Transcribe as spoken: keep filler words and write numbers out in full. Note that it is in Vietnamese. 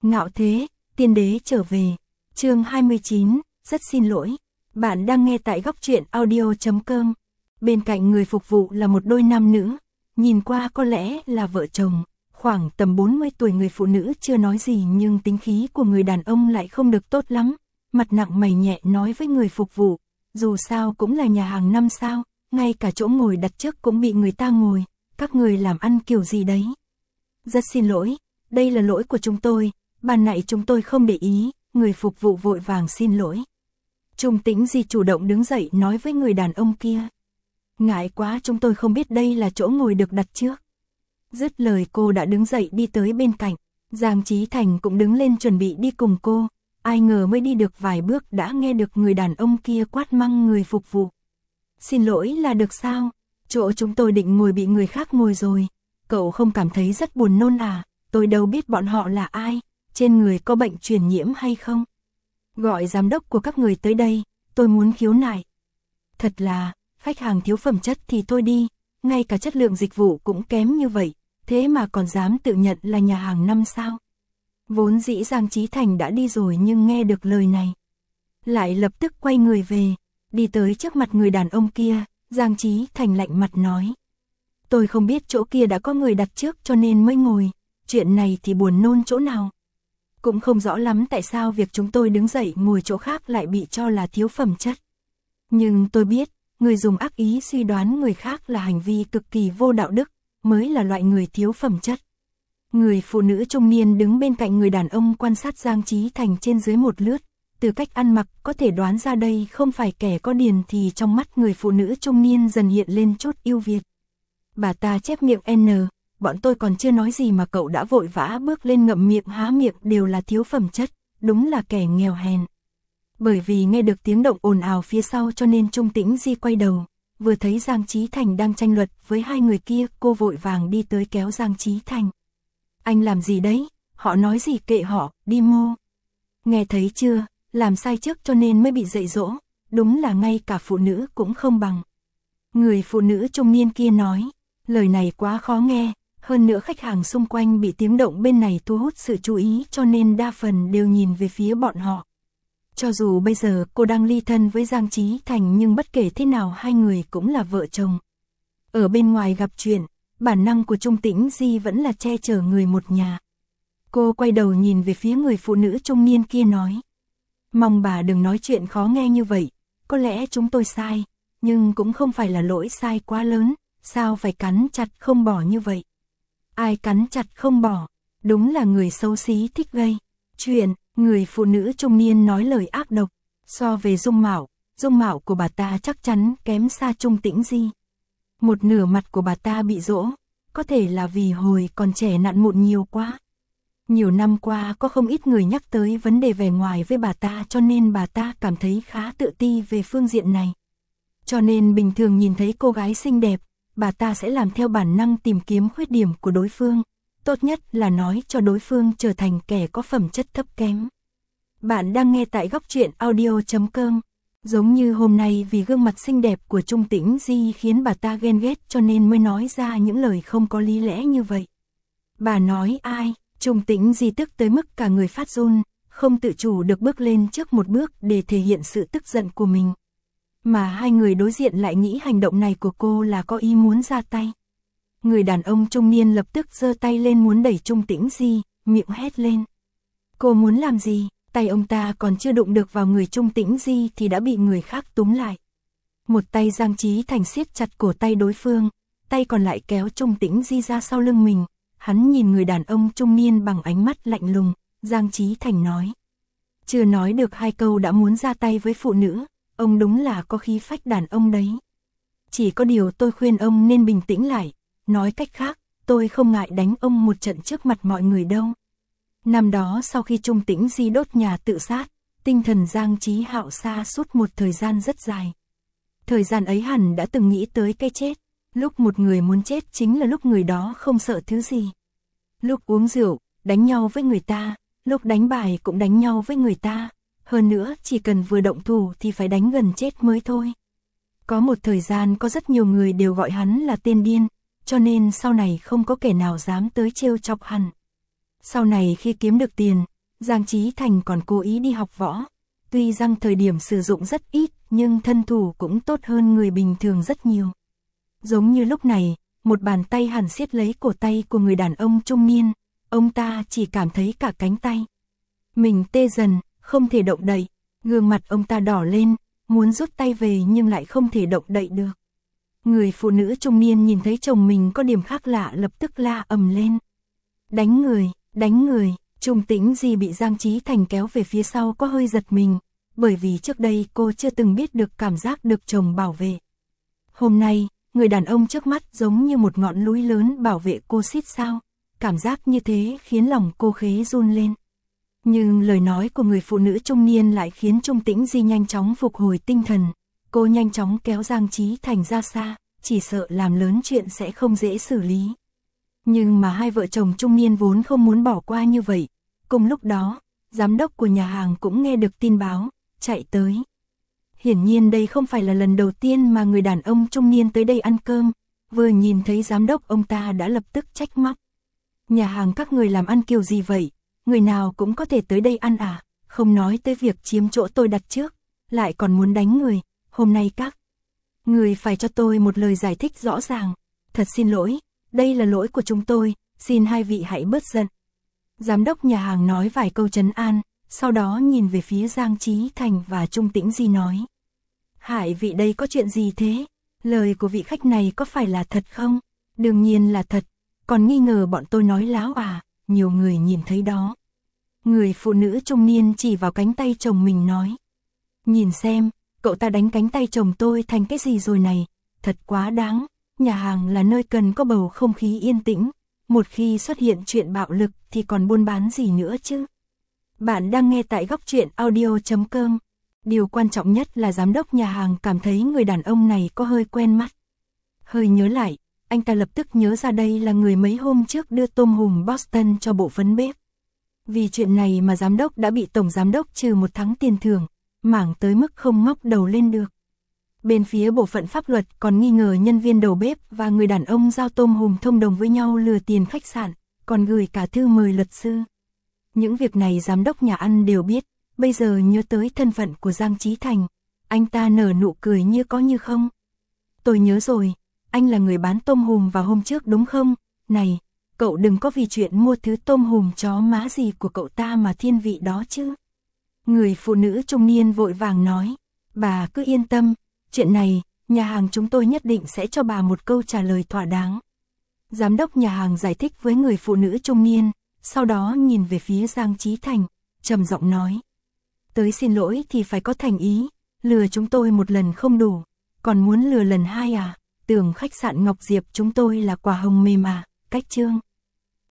Ngạo thế, tiên đế trở về. Chương hai mươi chín, rất xin lỗi. Bạn đang nghe tại góc truyện audio chấm com. Bên cạnh người phục vụ là một đôi nam nữ, nhìn qua có lẽ là vợ chồng, khoảng tầm bốn mươi tuổi. Người phụ nữ chưa nói gì nhưng tính khí của người đàn ông lại không được tốt lắm, mặt nặng mày nhẹ nói với người phục vụ, dù sao cũng là nhà hàng năm sao, ngay cả chỗ ngồi đặt trước cũng bị người ta ngồi, các người làm ăn kiểu gì đấy. Rất xin lỗi, đây là lỗi của chúng tôi, ban nãy chúng tôi không để ý. Người phục vụ vội vàng xin lỗi. Trung Tĩnh Di chủ động đứng dậy nói với người đàn ông kia. Ngại quá, chúng tôi không biết đây là chỗ ngồi được đặt trước. Dứt lời cô đã đứng dậy đi tới bên cạnh. Giang Chí Thành cũng đứng lên chuẩn bị đi cùng cô. Ai ngờ mới đi được vài bước đã nghe được người đàn ông kia quát mắng người phục vụ. Xin lỗi là được sao? Chỗ chúng tôi định ngồi bị người khác ngồi rồi. Cậu không cảm thấy rất buồn nôn à? Tôi đâu biết bọn họ là ai, trên người có bệnh truyền nhiễm hay không? Gọi giám đốc của các người tới đây, tôi muốn khiếu nại. Thật là, khách hàng thiếu phẩm chất thì thôi đi, ngay cả chất lượng dịch vụ cũng kém như vậy, thế mà còn dám tự nhận là nhà hàng năm sao? Vốn dĩ Giang Chí Thành đã đi rồi nhưng nghe được lời này, lại lập tức quay người về, đi tới trước mặt người đàn ông kia. Giang Chí Thành lạnh mặt nói. Tôi không biết chỗ kia đã có người đặt trước cho nên mới ngồi, chuyện này thì buồn nôn chỗ nào? Cũng không rõ lắm tại sao việc chúng tôi đứng dậy ngồi chỗ khác lại bị cho là thiếu phẩm chất. Nhưng tôi biết, người dùng ác ý suy đoán người khác là hành vi cực kỳ vô đạo đức, mới là loại người thiếu phẩm chất. Người phụ nữ trung niên đứng bên cạnh người đàn ông quan sát Giang Chí Thành trên dưới một lướt, từ cách ăn mặc có thể đoán ra đây không phải kẻ có điền, thì trong mắt người phụ nữ trung niên dần hiện lên chút ưu việt. Bà ta chép miệng N, bọn tôi còn chưa nói gì mà cậu đã vội vã bước lên ngậm miệng há miệng, đều là thiếu phẩm chất, đúng là kẻ nghèo hèn. Bởi vì nghe được tiếng động ồn ào phía sau cho nên Trung Tĩnh Di quay đầu, vừa thấy Giang Chí Thành đang tranh luận với hai người kia, cô vội vàng đi tới kéo Giang Chí Thành. Anh làm gì đấy? Họ nói gì kệ họ, đi mô. Nghe thấy chưa, làm sai trước cho nên mới bị dạy dỗ, đúng là ngay cả phụ nữ cũng không bằng. Người phụ nữ trung niên kia nói, lời này quá khó nghe. Hơn nữa khách hàng xung quanh bị tiếng động bên này thu hút sự chú ý cho nên đa phần đều nhìn về phía bọn họ. Cho dù bây giờ cô đang ly thân với Giang Chí Thành nhưng bất kể thế nào hai người cũng là vợ chồng. Ở bên ngoài gặp chuyện, bản năng của Trung Tĩnh Di vẫn là che chở người một nhà. Cô quay đầu nhìn về phía người phụ nữ trung niên kia nói. Mong bà đừng nói chuyện khó nghe như vậy, có lẽ chúng tôi sai, nhưng cũng không phải là lỗi sai quá lớn, sao phải cắn chặt không bỏ như vậy? Ai cắn chặt không bỏ, đúng là người xấu xí thích gây chuyện. Người phụ nữ trung niên nói lời ác độc, so về dung mạo, dung mạo của bà ta chắc chắn kém xa Trung Tĩnh Di. Một nửa mặt của bà ta bị rỗ, có thể là vì hồi còn trẻ nặn mụn nhiều quá. Nhiều năm qua có không ít người nhắc tới vấn đề vẻ ngoài với bà ta cho nên bà ta cảm thấy khá tự ti về phương diện này. Cho nên bình thường nhìn thấy cô gái xinh đẹp, bà ta sẽ làm theo bản năng tìm kiếm khuyết điểm của đối phương, tốt nhất là nói cho đối phương trở thành kẻ có phẩm chất thấp kém. Bạn đang nghe tại góc truyện audio chấm com. Giống như hôm nay vì gương mặt xinh đẹp của Trung Tĩnh Di khiến bà ta ghen ghét cho nên mới nói ra những lời không có lý lẽ như vậy. Bà nói ai? Trung Tĩnh Di tức tới mức cả người phát run, không tự chủ được bước lên trước một bước để thể hiện sự tức giận của mình. Mà hai người đối diện lại nghĩ hành động này của cô là có ý muốn ra tay. Người đàn ông trung niên lập tức giơ tay lên muốn đẩy Trung Tĩnh Di, miệng hét lên. Cô muốn làm gì? Tay ông ta còn chưa đụng được vào người Trung Tĩnh Di thì đã bị người khác túm lại. Một tay Giang Chí Thành siết chặt cổ tay đối phương, tay còn lại kéo Trung Tĩnh Di ra sau lưng mình. Hắn nhìn người đàn ông trung niên bằng ánh mắt lạnh lùng. Giang Chí Thành nói. Chưa nói được hai câu đã muốn ra tay với phụ nữ, ông đúng là có khí phách đàn ông đấy. Chỉ có điều tôi khuyên ông nên bình tĩnh lại, nói cách khác, tôi không ngại đánh ông một trận trước mặt mọi người đâu. Năm đó sau khi Trung Tĩnh Di đốt nhà tự sát, tinh thần Giang Chí Hạo sa suốt một thời gian rất dài. Thời gian ấy hẳn đã từng nghĩ tới cái chết, lúc một người muốn chết chính là lúc người đó không sợ thứ gì. Lúc uống rượu, đánh nhau với người ta, lúc đánh bài cũng đánh nhau với người ta, hơn nữa chỉ cần vừa động thủ thì phải đánh gần chết mới thôi. Có một thời gian có rất nhiều người đều gọi hắn là tên điên, cho nên sau này không có kẻ nào dám tới trêu chọc hắn. Sau này khi kiếm được tiền, Giang Chí Thành còn cố ý đi học võ. Tuy rằng thời điểm sử dụng rất ít, nhưng thân thủ cũng tốt hơn người bình thường rất nhiều. Giống như lúc này, một bàn tay hẳn siết lấy cổ tay của người đàn ông trung niên, ông ta chỉ cảm thấy cả cánh tay mình tê dần, không thể động đậy, gương mặt ông ta đỏ lên, muốn rút tay về nhưng lại không thể động đậy được. Người phụ nữ trung niên nhìn thấy chồng mình có điểm khác lạ lập tức la ầm lên. Đánh người, đánh người, Trung Tĩnh Di bị Giang Chí Thành kéo về phía sau có hơi giật mình, bởi vì trước đây cô chưa từng biết được cảm giác được chồng bảo vệ. Hôm nay, người đàn ông trước mắt giống như một ngọn núi lớn bảo vệ cô xít sao, cảm giác như thế khiến lòng cô khế run lên. Nhưng lời nói của người phụ nữ trung niên lại khiến Trung Tĩnh Di nhanh chóng phục hồi tinh thần, cô nhanh chóng kéo Giang Chí Thành ra xa, chỉ sợ làm lớn chuyện sẽ không dễ xử lý. Nhưng mà hai vợ chồng trung niên vốn không muốn bỏ qua như vậy. Cùng lúc đó, giám đốc của nhà hàng cũng nghe được tin báo, chạy tới. Hiển nhiên đây không phải là lần đầu tiên mà người đàn ông trung niên tới đây ăn cơm, vừa nhìn thấy giám đốc ông ta đã lập tức trách móc. Nhà hàng các người làm ăn kiểu gì vậy, người nào cũng có thể tới đây ăn à, không nói tới việc chiếm chỗ tôi đặt trước, lại còn muốn đánh người, hôm nay các người phải cho tôi một lời giải thích rõ ràng. Thật xin lỗi, đây là lỗi của chúng tôi, xin hai vị hãy bớt giận. Giám đốc nhà hàng nói vài câu trấn an, sau đó nhìn về phía Giang Chí Thành và Trung Tĩnh Di nói. Hải vị đây có chuyện gì thế? Lời của vị khách này có phải là thật không? Đương nhiên là thật, còn nghi ngờ bọn tôi nói láo à, nhiều người nhìn thấy đó. Người phụ nữ trung niên chỉ vào cánh tay chồng mình nói. Nhìn xem, cậu ta đánh cánh tay chồng tôi thành cái gì rồi này, thật quá đáng. Nhà hàng là nơi cần có bầu không khí yên tĩnh, một khi xuất hiện chuyện bạo lực thì còn buôn bán gì nữa chứ. Bạn đang nghe tại góc truyện audio chấm com. Điều quan trọng nhất là giám đốc nhà hàng cảm thấy người đàn ông này có hơi quen mắt. Hơi nhớ lại, anh ta lập tức nhớ ra đây là người mấy hôm trước đưa tôm hùm Boston cho bộ phấn bếp. Vì chuyện này mà giám đốc đã bị tổng giám đốc trừ một tháng tiền thưởng, mảng tới mức không ngóc đầu lên được. Bên phía bộ phận pháp luật còn nghi ngờ nhân viên đầu bếp và người đàn ông giao tôm hùm thông đồng với nhau lừa tiền khách sạn, còn gửi cả thư mời luật sư. Những việc này giám đốc nhà ăn đều biết, bây giờ nhớ tới thân phận của Giang Chí Thành, anh ta nở nụ cười như có như không. Tôi nhớ rồi, anh là người bán tôm hùm vào hôm trước đúng không? Này, cậu đừng có vì chuyện mua thứ tôm hùm chó má gì của cậu ta mà thiên vị đó chứ. Người phụ nữ trung niên vội vàng nói, bà cứ yên tâm. Chuyện này, nhà hàng chúng tôi nhất định sẽ cho bà một câu trả lời thỏa đáng. Giám đốc nhà hàng giải thích với người phụ nữ trung niên, sau đó nhìn về phía Giang Chí Thành, trầm giọng nói. Tới xin lỗi thì phải có thành ý, lừa chúng tôi một lần không đủ, còn muốn lừa lần hai à, tưởng khách sạn Ngọc Diệp chúng tôi là quả hồng mềm à, cách chương.